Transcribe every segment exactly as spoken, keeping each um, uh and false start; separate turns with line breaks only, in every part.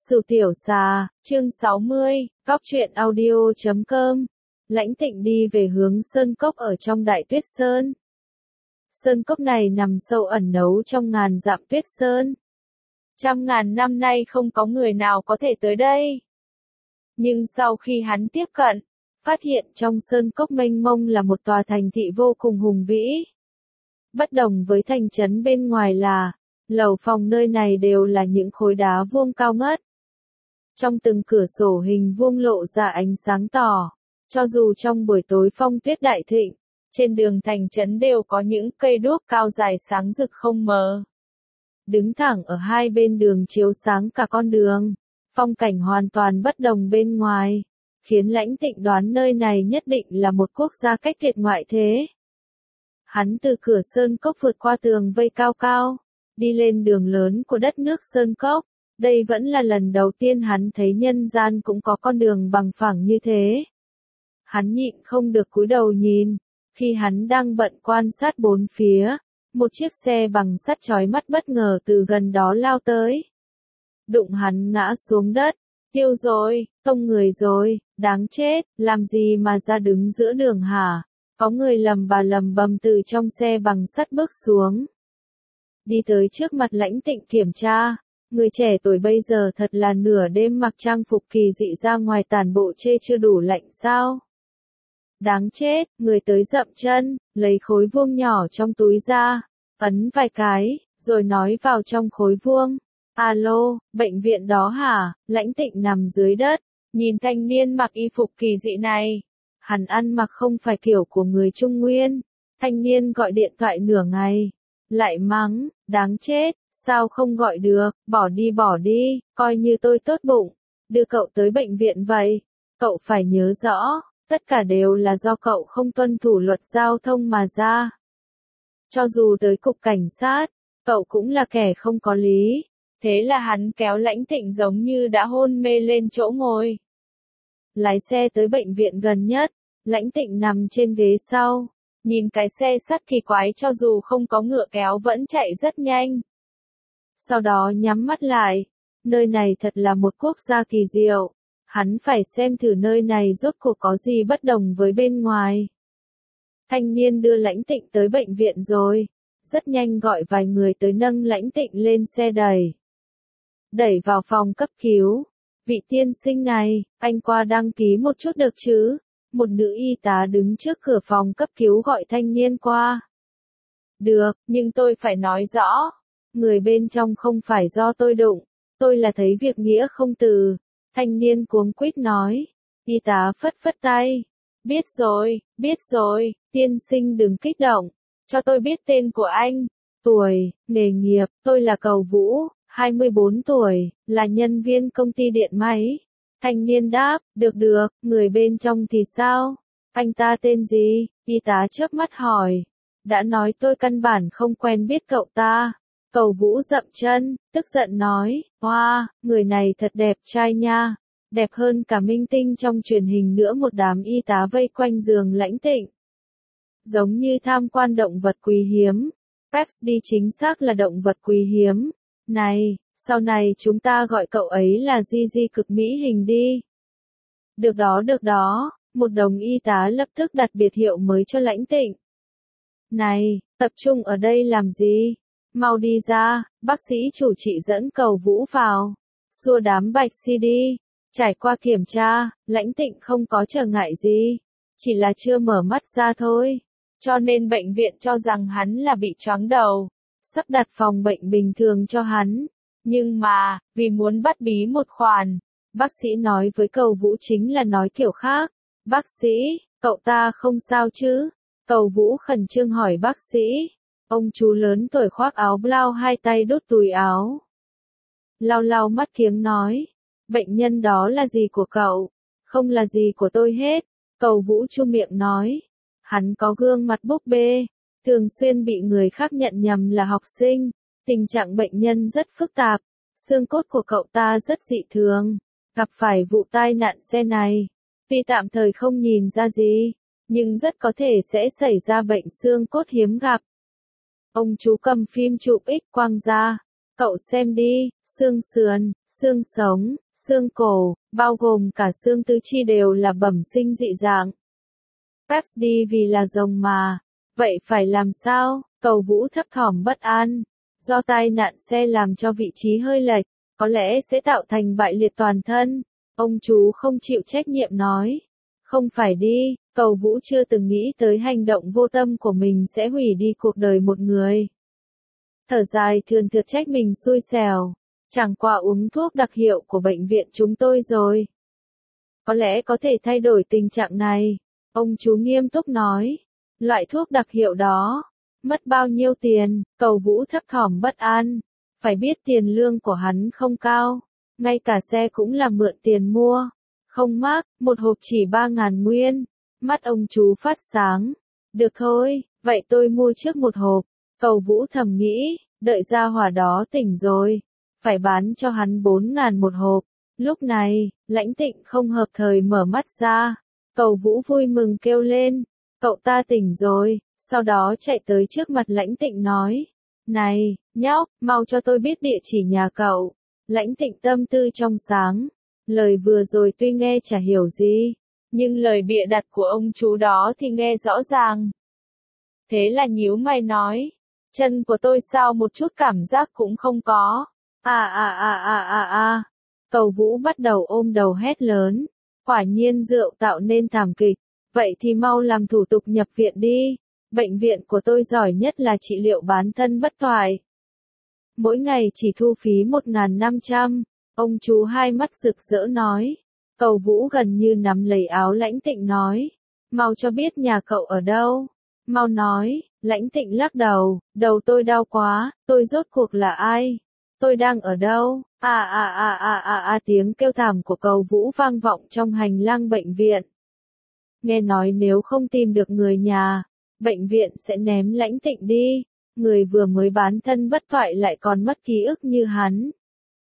Sửu Tiểu Xà, chương sáu mươi, góc truyện audio chấm com. Lãnh Tịnh đi về hướng sơn cốc ở trong Đại Tuyết Sơn. Sơn cốc này nằm sâu ẩn náu trong ngàn dặm tuyết sơn. Trăm ngàn năm nay không có người nào có thể tới đây. Nhưng sau khi hắn tiếp cận, phát hiện trong sơn cốc mênh mông là một tòa thành thị vô cùng hùng vĩ. Bất đồng với thành trấn bên ngoài là, lầu phòng nơi này đều là những khối đá vuông cao ngất. Trong từng cửa sổ hình vuông lộ ra ánh sáng tỏ, cho dù trong buổi tối phong tuyết đại thịnh, trên đường thành trấn đều có những cây đuốc cao dài sáng rực không mờ. Đứng thẳng ở hai bên đường chiếu sáng cả con đường, phong cảnh hoàn toàn bất đồng bên ngoài, khiến Lãnh Tịnh đoán nơi này nhất định là một quốc gia cách tuyệt ngoại thế. Hắn từ cửa sơn cốc vượt qua tường vây cao cao, đi lên đường lớn của đất nước sơn cốc. Đây vẫn là lần đầu tiên hắn thấy nhân gian cũng có con đường bằng phẳng như thế. Hắn nhịn không được cúi đầu nhìn, khi hắn đang bận quan sát bốn phía, một chiếc xe bằng sắt chói mắt bất ngờ từ gần đó lao tới. Đụng hắn ngã xuống đất, tiêu rồi, tông người rồi, đáng chết, làm gì mà ra đứng giữa đường hả? Có người lầm bà lầm bầm từ trong xe bằng sắt bước xuống. Đi tới trước mặt Lãnh Tịnh kiểm tra. Người trẻ tuổi bây giờ thật là nửa đêm mặc trang phục kỳ dị ra ngoài tản bộ chê chưa đủ lạnh sao? Đáng chết, người tới dậm chân, lấy khối vuông nhỏ trong túi ra, ấn vài cái, rồi nói vào trong khối vuông. Alo, bệnh viện đó hả? Lãnh Tịnh nằm dưới đất, nhìn thanh niên mặc y phục kỳ dị này. Hắn ăn mặc không phải kiểu của người Trung Nguyên. Thanh niên gọi điện thoại nửa ngày, lại mắng, đáng chết. Sao không gọi được, bỏ đi bỏ đi, coi như tôi tốt bụng, đưa cậu tới bệnh viện vậy. Cậu phải nhớ rõ, tất cả đều là do cậu không tuân thủ luật giao thông mà ra. Cho dù tới cục cảnh sát, cậu cũng là kẻ không có lý. Thế là hắn kéo Lãnh Tịnh giống như đã hôn mê lên chỗ ngồi. Lái xe tới bệnh viện gần nhất, Lãnh Tịnh nằm trên ghế sau, nhìn cái xe sắt kỳ quái cho dù không có ngựa kéo vẫn chạy rất nhanh. Sau đó nhắm mắt lại, nơi này thật là một quốc gia kỳ diệu, hắn phải xem thử nơi này rốt cuộc có gì bất đồng với bên ngoài. Thanh niên đưa Lãnh Tịnh tới bệnh viện rồi, rất nhanh gọi vài người tới nâng Lãnh Tịnh lên xe đẩy. Đẩy vào phòng cấp cứu, vị tiên sinh này, anh qua đăng ký một chút được chứ? Một nữ y tá đứng trước cửa phòng cấp cứu gọi thanh niên qua. Được, nhưng tôi phải nói rõ. Người bên trong không phải do tôi đụng, tôi là thấy việc nghĩa không từ. Thanh niên cuống quýt nói. Y tá phất phất tay. Biết rồi, biết rồi, tiên sinh đừng kích động. Cho tôi biết tên của anh. Tuổi, nghề nghiệp, tôi là Cầu Vũ, hai mươi bốn tuổi, là nhân viên công ty điện máy. Thanh niên đáp, được được, người bên trong thì sao? Anh ta tên gì? Y tá chớp mắt hỏi. Đã nói tôi căn bản không quen biết cậu ta. Cầu Vũ dậm chân, tức giận nói, hoa, wow, người này thật đẹp trai nha, đẹp hơn cả minh tinh trong truyền hình nữa. Một đám y tá vây quanh giường Lãnh Tịnh. Giống như tham quan động vật quý hiếm. Pepsi chính xác là động vật quý hiếm. Này, sau này chúng ta gọi cậu ấy là Gigi cực mỹ hình đi. Được đó được đó, một đồng y tá lập tức đặt biệt hiệu mới cho Lãnh Tịnh. Này, tập trung ở đây làm gì? Mau đi ra, bác sĩ chủ trị dẫn Cầu Vũ vào. Xua đám bạch si đi. Trải qua kiểm tra, Lãnh Tịnh không có trở ngại gì. Chỉ là chưa mở mắt ra thôi. Cho nên bệnh viện cho rằng hắn là bị choáng đầu. Sắp đặt phòng bệnh bình thường cho hắn. Nhưng mà, vì muốn bắt bí một khoản, bác sĩ nói với Cầu Vũ chính là nói kiểu khác. Bác sĩ, cậu ta không sao chứ? Cầu Vũ khẩn trương hỏi bác sĩ. Ông chú lớn tuổi khoác áo blau hai tay đút túi áo. Lau lau mắt kiếng nói. Bệnh nhân đó là gì của cậu? Không là gì của tôi hết. Cầu Vũ chu miệng nói. Hắn có gương mặt búp bê. Thường xuyên bị người khác nhận nhầm là học sinh. Tình trạng bệnh nhân rất phức tạp. Xương cốt của cậu ta rất dị thường. Gặp phải vụ tai nạn xe này. Tuy tạm thời không nhìn ra gì. Nhưng rất có thể sẽ xảy ra bệnh xương cốt hiếm gặp. Ông chú cầm phim chụp X quang ra. Cậu xem đi, xương sườn, xương sống, xương cổ, bao gồm cả xương tứ chi đều là bẩm sinh dị dạng. Pepsi vì là rồng mà, vậy phải làm sao? Cầu Vũ thấp thỏm bất an, do tai nạn xe làm cho vị trí hơi lệch, có lẽ sẽ tạo thành bại liệt toàn thân. Ông chú không chịu trách nhiệm nói, không phải đi, Cầu Vũ chưa từng nghĩ tới hành động vô tâm của mình sẽ hủy đi cuộc đời một người. Thở dài thườn thượt trách mình xui xẻo, chẳng qua uống thuốc đặc hiệu của bệnh viện chúng tôi rồi. Có lẽ có thể thay đổi tình trạng này, ông chú nghiêm túc nói. Loại thuốc đặc hiệu đó, mất bao nhiêu tiền? Cầu Vũ thấp thỏm bất an, phải biết tiền lương của hắn không cao, ngay cả xe cũng là mượn tiền mua, không mắc, một hộp chỉ ba ngàn nguyên. Mắt ông chú phát sáng, được thôi, vậy tôi mua trước một hộp. Cầu Vũ thầm nghĩ, đợi gia hỏa đó tỉnh rồi, phải bán cho hắn bốn ngàn một hộp. Lúc này, Lãnh Tịnh không hợp thời mở mắt ra, Cầu Vũ vui mừng kêu lên, cậu ta tỉnh rồi, sau đó chạy tới trước mặt Lãnh Tịnh nói, này, nhóc, mau cho tôi biết địa chỉ nhà cậu. Lãnh Tịnh tâm tư trong sáng, lời vừa rồi tuy nghe chả hiểu gì, nhưng lời bịa đặt của ông chú đó thì nghe rõ ràng. Thế là nhíu mày nói, chân của tôi sao một chút cảm giác cũng không có. À à à à à à. Cầu Vũ bắt đầu ôm đầu hét lớn, quả nhiên rượu tạo nên thảm kịch, vậy thì mau làm thủ tục nhập viện đi. Bệnh viện của tôi giỏi nhất là trị liệu bán thân bất toại. Mỗi ngày chỉ thu phí một nghìn năm trăm, ông chú hai mắt rực rỡ nói. Cầu Vũ gần như nắm lấy áo Lãnh Tịnh nói, mau cho biết nhà cậu ở đâu, mau nói. Lãnh Tịnh lắc đầu, đầu tôi đau quá, tôi rốt cuộc là ai? Tôi đang ở đâu? À à à à à à tiếng kêu thảm của Cầu Vũ vang vọng trong hành lang bệnh viện. Nghe nói nếu không tìm được người nhà, bệnh viện sẽ ném Lãnh Tịnh đi, người vừa mới bán thân bất toại lại còn mất ký ức như hắn.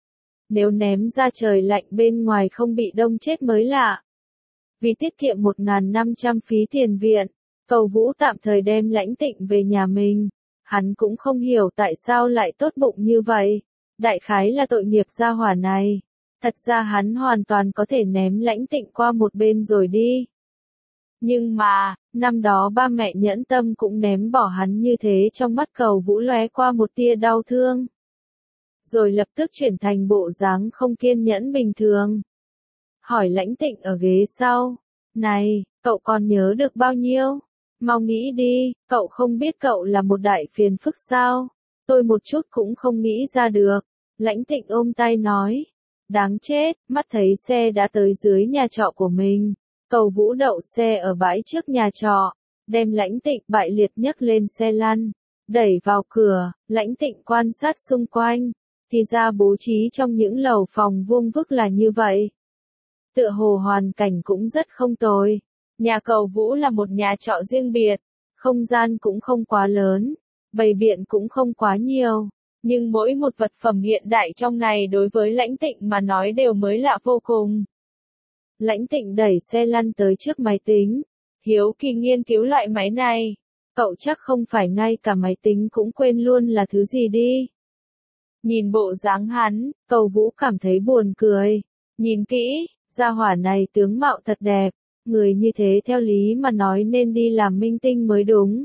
Nếu ném ra trời lạnh bên ngoài không bị đông chết mới lạ. Vì tiết kiệm một nghìn năm trăm phí tiền viện, Cầu Vũ tạm thời đem Lãnh Tịnh về nhà mình. Hắn cũng không hiểu tại sao lại tốt bụng như vậy. Đại khái là tội nghiệp gia hỏa này. Thật ra hắn hoàn toàn có thể ném Lãnh Tịnh qua một bên rồi đi. Nhưng mà, năm đó ba mẹ nhẫn tâm cũng ném bỏ hắn như thế, trong mắt Cầu Vũ lóe qua một tia đau thương. Rồi lập tức chuyển thành bộ dáng không kiên nhẫn bình thường. Hỏi Lãnh Tịnh ở ghế sau, này, cậu còn nhớ được bao nhiêu? Mau nghĩ đi, cậu không biết cậu là một đại phiền phức sao? Tôi một chút cũng không nghĩ ra được. Lãnh Tịnh ôm tay nói, đáng chết, mắt thấy xe đã tới dưới nhà trọ của mình. Cầu Vũ đậu xe ở bãi trước nhà trọ, đem Lãnh Tịnh bại liệt nhấc lên xe lăn, đẩy vào cửa. Lãnh Tịnh quan sát xung quanh, thì ra bố trí trong những lầu phòng vuông vức là như vậy. Tựa hồ hoàn cảnh cũng rất không tồi. Nhà Cầu Vũ là một nhà trọ riêng biệt, không gian cũng không quá lớn, bày biện cũng không quá nhiều, nhưng mỗi một vật phẩm hiện đại trong này đối với Lãnh Tịnh mà nói đều mới lạ vô cùng. Lãnh Tịnh đẩy xe lăn tới trước máy tính, hiếu kỳ nghiên cứu loại máy này. Cậu chắc không phải ngay cả máy tính cũng quên luôn là thứ gì đi. Nhìn bộ dáng hắn, Cầu Vũ cảm thấy buồn cười. Nhìn kỹ, gia hỏa này tướng mạo thật đẹp, người như thế theo lý mà nói nên đi làm minh tinh mới đúng.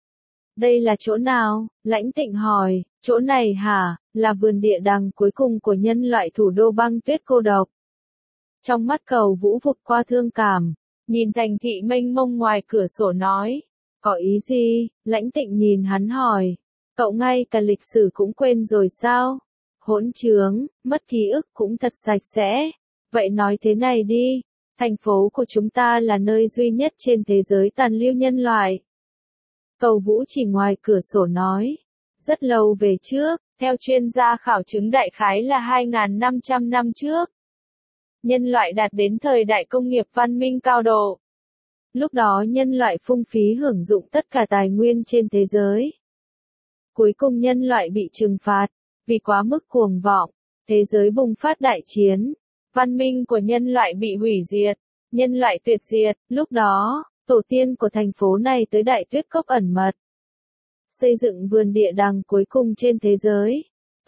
Đây là chỗ nào? Lãnh Tịnh hỏi. Chỗ này hả, là vườn địa đàng cuối cùng của nhân loại thủ đô băng tuyết cô độc. Trong mắt Cầu Vũ vụt qua thương cảm, nhìn thành thị mênh mông ngoài cửa sổ nói. Có ý gì? Lãnh Tịnh nhìn hắn hỏi. Cậu ngay cả lịch sử cũng quên rồi sao? Hỗn trướng, mất ký ức cũng thật sạch sẽ. Vậy nói thế này đi, thành phố của chúng ta là nơi duy nhất trên thế giới tàn lưu nhân loại. Cầu Vũ chỉ ngoài cửa sổ nói. Rất lâu về trước, theo chuyên gia khảo chứng đại khái là hai nghìn năm trăm năm trước. Nhân loại đạt đến thời đại công nghiệp văn minh cao độ. Lúc đó nhân loại phung phí hưởng dụng tất cả tài nguyên trên thế giới. Cuối cùng nhân loại bị trừng phạt, vì quá mức cuồng vọng, thế giới bùng phát đại chiến. Văn minh của nhân loại bị hủy diệt, nhân loại tuyệt diệt. Lúc đó, tổ tiên của thành phố này tới Đại Tuyết Cốc ẩn mật, xây dựng vườn địa đàng cuối cùng trên thế giới.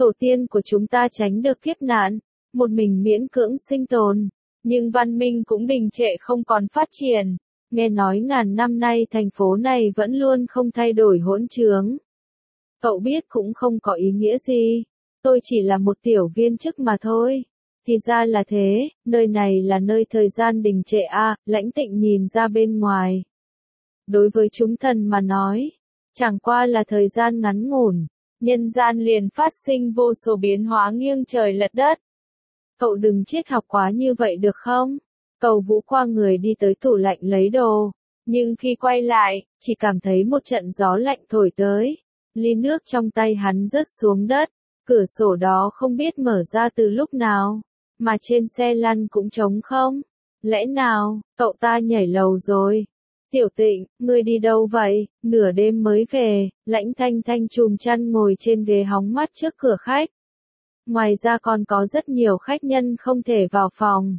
Tổ tiên của chúng ta tránh được kiếp nạn, một mình miễn cưỡng sinh tồn, nhưng văn minh cũng đình trệ không còn phát triển. Nghe nói ngàn năm nay thành phố này vẫn luôn không thay đổi hỗn trướng. Cậu biết cũng không có ý nghĩa gì. Tôi chỉ là một tiểu viên chức mà thôi. Thì ra là thế, nơi này là nơi thời gian đình trệ a, Lãnh Tịnh nhìn ra bên ngoài. Đối với chúng thần mà nói, chẳng qua là thời gian ngắn ngủn, nhân gian liền phát sinh vô số biến hóa nghiêng trời lật đất. Cậu đừng triết học quá như vậy được không? Cầu Vũ qua người đi tới tủ lạnh lấy đồ, nhưng khi quay lại, chỉ cảm thấy một trận gió lạnh thổi tới. Ly nước trong tay hắn rớt xuống đất, cửa sổ đó không biết mở ra từ lúc nào, mà trên xe lăn cũng trống không. Lẽ nào, cậu ta nhảy lầu rồi? Tiểu Tịnh, ngươi đi đâu vậy? Nửa đêm mới về. Lãnh Thanh Thanh chùm chăn ngồi trên ghế hóng mát trước cửa khách. Ngoài ra còn có rất nhiều khách nhân không thể vào phòng.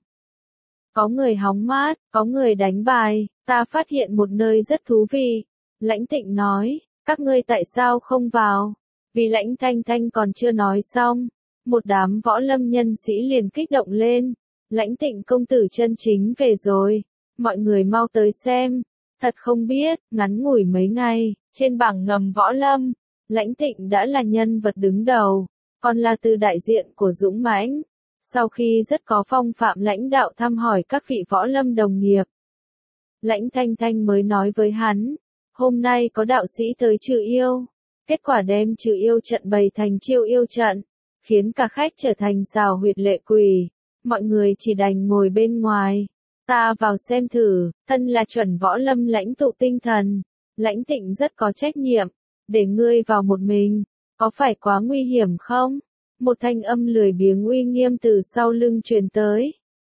Có người hóng mát, có người đánh bài, ta phát hiện một nơi rất thú vị. Lãnh Tịnh nói, các ngươi tại sao không vào? Vì Lãnh Thanh Thanh còn chưa nói xong, một đám võ lâm nhân sĩ liền kích động lên. Lãnh Tịnh công tử chân chính về rồi, mọi người mau tới xem. Thật không biết, ngắn ngủi mấy ngày, trên bảng ngầm võ lâm, Lãnh Tịnh đã là nhân vật đứng đầu, còn là từ đại diện của Dũng Mãnh. Sau khi rất có phong phạm lãnh đạo thăm hỏi các vị võ lâm đồng nghiệp, Lãnh Thanh Thanh mới nói với hắn, hôm nay có đạo sĩ tới trừ yêu, kết quả đem trừ yêu trận bày thành chiêu yêu trận, khiến cả khách trở thành xào huyệt lệ quỷ, mọi người chỉ đành ngồi bên ngoài. Ta vào xem thử, thân là chuẩn võ lâm lãnh tụ tinh thần, Lãnh Tịnh rất có trách nhiệm, để ngươi vào một mình, có phải quá nguy hiểm không? Một thanh âm lười biếng uy nghiêm từ sau lưng truyền tới.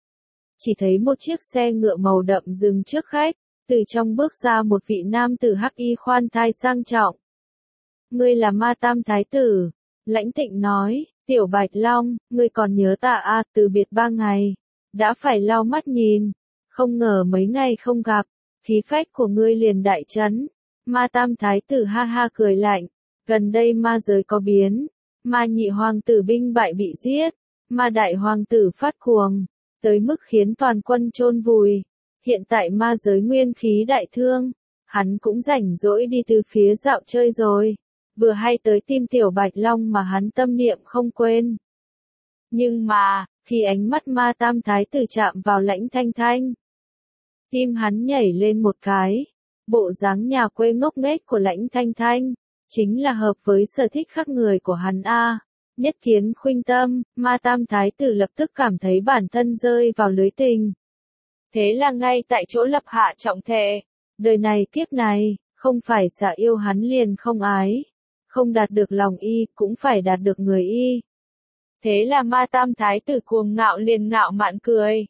Chỉ thấy một chiếc xe ngựa màu đậm dừng trước khách, từ trong bước ra một vị nam tử hắc y khoan thai sang trọng. Ngươi là Ma Tam Thái Tử, Lãnh Tịnh nói, Tiểu Bạch Long, ngươi còn nhớ ta à, từ biệt ba ngày, đã phải lau mắt nhìn, không ngờ mấy ngày không gặp, khí phách của ngươi liền đại chấn. Ma Tam Thái Tử ha ha cười lạnh, gần đây ma giới có biến, Ma nhị hoàng tử binh bại bị giết, Ma đại hoàng tử phát cuồng, tới mức khiến toàn quân chôn vùi. Hiện tại ma giới nguyên khí đại thương, hắn cũng rảnh rỗi đi từ phía dạo chơi rồi, vừa hay tới tim Tiểu Bạch Long mà hắn tâm niệm không quên. Nhưng mà, khi ánh mắt Ma Tam Thái Tử chạm vào Lãnh Thanh Thanh, tim hắn nhảy lên một cái. Bộ dáng nhà quê ngốc nghếch của Lãnh Thanh Thanh, chính là hợp với sở thích khác người của hắn a. Nhất kiến khuynh tâm, Ma Tam Thái Tử lập tức cảm thấy bản thân rơi vào lưới tình. Thế là ngay tại chỗ lập hạ trọng thề, đời này kiếp này, không phải xả yêu hắn liền không ái, không đạt được lòng y, cũng phải đạt được người y. Thế là Ma Tam Thái Tử cuồng ngạo liền ngạo mạn cười.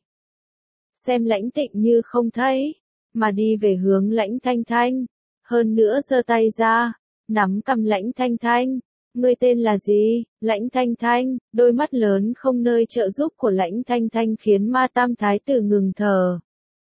Xem Lãnh Tịnh như không thấy, mà đi về hướng Lãnh Thanh Thanh, hơn nữa giơ tay ra, nắm cầm Lãnh Thanh Thanh. Ngươi tên là gì? Lãnh Thanh Thanh. Đôi mắt lớn không nơi trợ giúp của Lãnh Thanh Thanh khiến Ma Tam Thái Tử ngừng thở.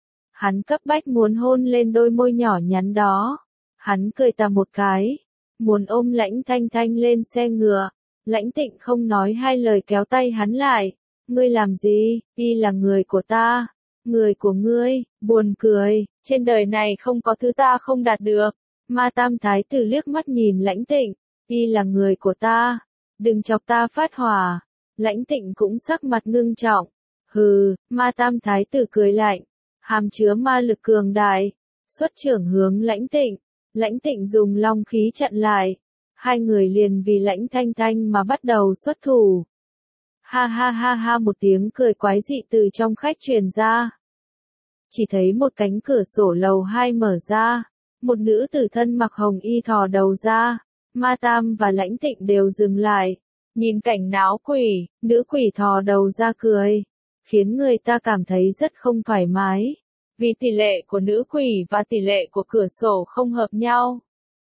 Hắn cấp bách muốn hôn lên đôi môi nhỏ nhắn đó. Hắn cười ta một cái, muốn ôm Lãnh Thanh Thanh lên xe ngựa. Lãnh Tịnh không nói hai lời kéo tay hắn lại. Ngươi làm gì? Y là người của ta. Người của ngươi, buồn cười, trên đời này không có thứ ta không đạt được. Ma Tam Thái Tử liếc mắt nhìn Lãnh Tịnh, y là người của ta, đừng chọc ta phát hỏa. Lãnh Tịnh cũng sắc mặt ngưng trọng. Hừ, Ma Tam Thái Tử cười lạnh, hàm chứa ma lực cường đại, xuất trưởng hướng Lãnh Tịnh. Lãnh Tịnh dùng long khí chặn lại, hai người liền vì Lãnh Thanh Thanh mà bắt đầu xuất thủ. Ha ha ha ha, một tiếng cười quái dị từ trong khách truyền ra. Chỉ thấy một cánh cửa sổ lầu hai mở ra, một nữ tử thân mặc hồng y thò đầu ra, Ma Tam và Lãnh Tịnh đều dừng lại, nhìn cảnh náo quỷ, nữ quỷ thò đầu ra cười, khiến người ta cảm thấy rất không thoải mái, vì tỷ lệ của nữ quỷ và tỷ lệ của cửa sổ không hợp nhau.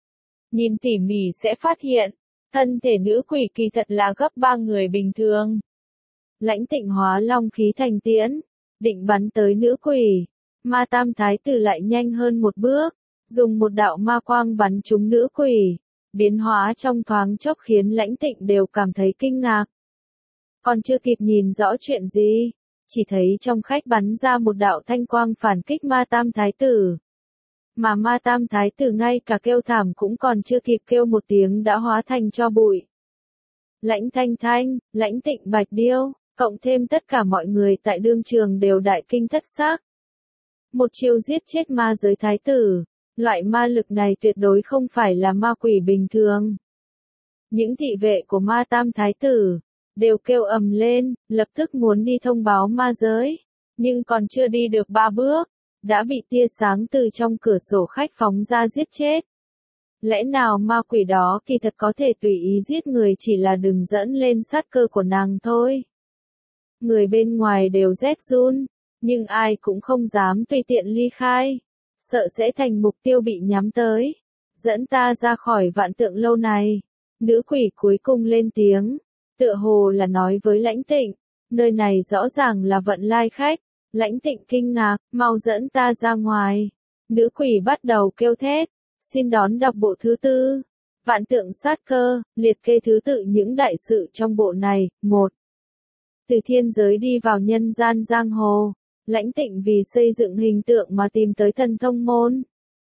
Nhìn tỉ mỉ sẽ phát hiện, thân thể nữ quỷ kỳ thật là gấp ba người bình thường. Lãnh Tịnh hóa long khí thành tiễn, định bắn tới nữ quỷ. Ma Tam Thái Tử lại nhanh hơn một bước, dùng một đạo ma quang bắn trúng nữ quỷ. Biến hóa trong thoáng chốc khiến Lãnh Tịnh đều cảm thấy kinh ngạc. Còn chưa kịp nhìn rõ chuyện gì, chỉ thấy trong khách bắn ra một đạo thanh quang phản kích Ma Tam Thái Tử. Mà Ma Tam Thái Tử ngay cả kêu thảm cũng còn chưa kịp kêu một tiếng đã hóa thành tro bụi. Lãnh Thanh Thanh, Lãnh Tịnh Bạch Điêu, cộng thêm tất cả mọi người tại đương trường đều đại kinh thất xác. Một chiêu giết chết ma giới thái tử, loại ma lực này tuyệt đối không phải là ma quỷ bình thường. Những thị vệ của Ma Tam Thái Tử đều kêu ầm lên, lập tức muốn đi thông báo ma giới, nhưng còn chưa đi được ba bước, đã bị tia sáng từ trong cửa sổ khách phóng ra giết chết. Lẽ nào ma quỷ đó kỳ thật có thể tùy ý giết người chỉ là đừng dẫn lên sát cơ của nàng thôi. Người bên ngoài đều rét run, nhưng ai cũng không dám tùy tiện ly khai, sợ sẽ thành mục tiêu bị nhắm tới. Dẫn ta ra khỏi Vạn Tượng Lâu này. Nữ quỷ cuối cùng lên tiếng, tựa hồ là nói với Lãnh Tịnh, nơi này rõ ràng là vận lai khách. Lãnh Tịnh kinh ngạc, mau dẫn ta ra ngoài. Nữ quỷ bắt đầu kêu thét, xin đón đọc bộ thứ tư. Vạn Tượng Sát Cơ, liệt kê thứ tự những đại sự trong bộ này. Một. Từ thiên giới đi vào nhân gian giang hồ, Lãnh Tịnh vì xây dựng hình tượng mà tìm tới Thần Thông Môn.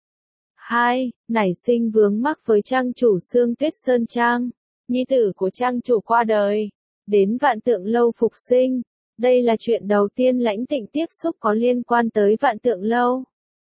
Hai. Nảy sinh vướng mắc với trang chủ Xương Tuyết Sơn Trang, nhi tử của trang chủ qua đời, đến Vạn Tượng Lâu phục sinh. Đây là chuyện đầu tiên Lãnh Tịnh tiếp xúc có liên quan tới Vạn Tượng Lâu.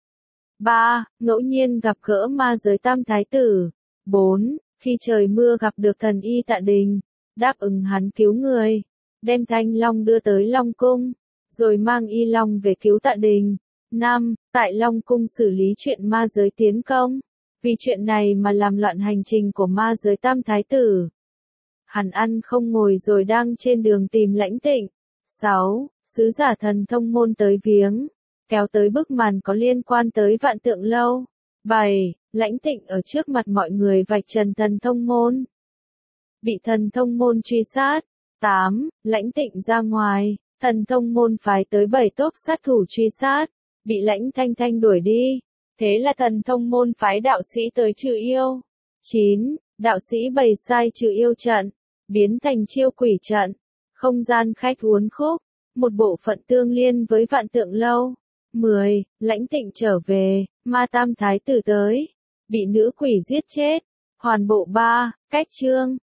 Ba. Ngẫu nhiên gặp gỡ ma giới Tam Thái Tử. Bốn. Khi trời mưa gặp được thần y Tạ Đình, đáp ứng hắn cứu người, đem Thanh Long đưa tới Long Cung, rồi mang y long về cứu Tạ Đình. Năm. Tại Long Cung xử lý chuyện ma giới tiến công, vì chuyện này mà làm loạn hành trình của ma giới Tam Thái Tử. Hắn ăn không ngồi rồi đang trên đường tìm Lãnh Tịnh. Sáu. Sứ giả Thần Thông Môn tới viếng, kéo tới bức màn có liên quan tới Vạn Tượng Lâu. Bảy. Lãnh Tịnh ở trước mặt mọi người vạch trần Thần Thông Môn, bị Thần Thông Môn truy sát. Tám. Lãnh Tịnh ra ngoài, Thần Thông Môn phái tới bảy tốp sát thủ truy sát, bị Lãnh Thanh Thanh đuổi đi. Thế là Thần Thông Môn phái đạo sĩ tới trừ yêu. Chín. Đạo sĩ bày sai trừ yêu trận, biến thành chiêu quỷ trận, không gian khách uốn khúc, một bộ phận tương liên với Vạn Tượng Lâu. Mười. Lãnh Tịnh trở về, Ma Tam Thái Tử tới, bị nữ quỷ giết chết. Hoàn bộ ba. Cách chương.